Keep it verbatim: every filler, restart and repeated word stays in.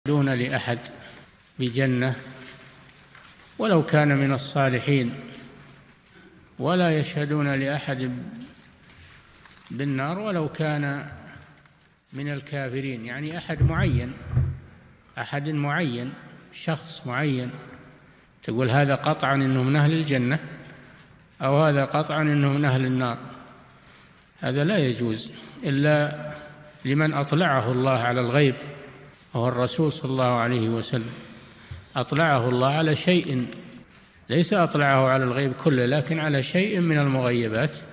دون لأحد بجنة ولو كان من الصالحين، ولا يشهدون لأحد بالنار ولو كان من الكافرين، يعني أحد معين أحد معين شخص معين، تقول هذا قطعا إنه من أهل الجنة أو هذا قطعا إنه من أهل النار، هذا لا يجوز إلا لمن أطلعه الله على الغيب، وهو الرسول صلى الله عليه وسلم، أطلعه الله على شيء، ليس أطلعه على الغيب كله، لكن على شيء من المغيبات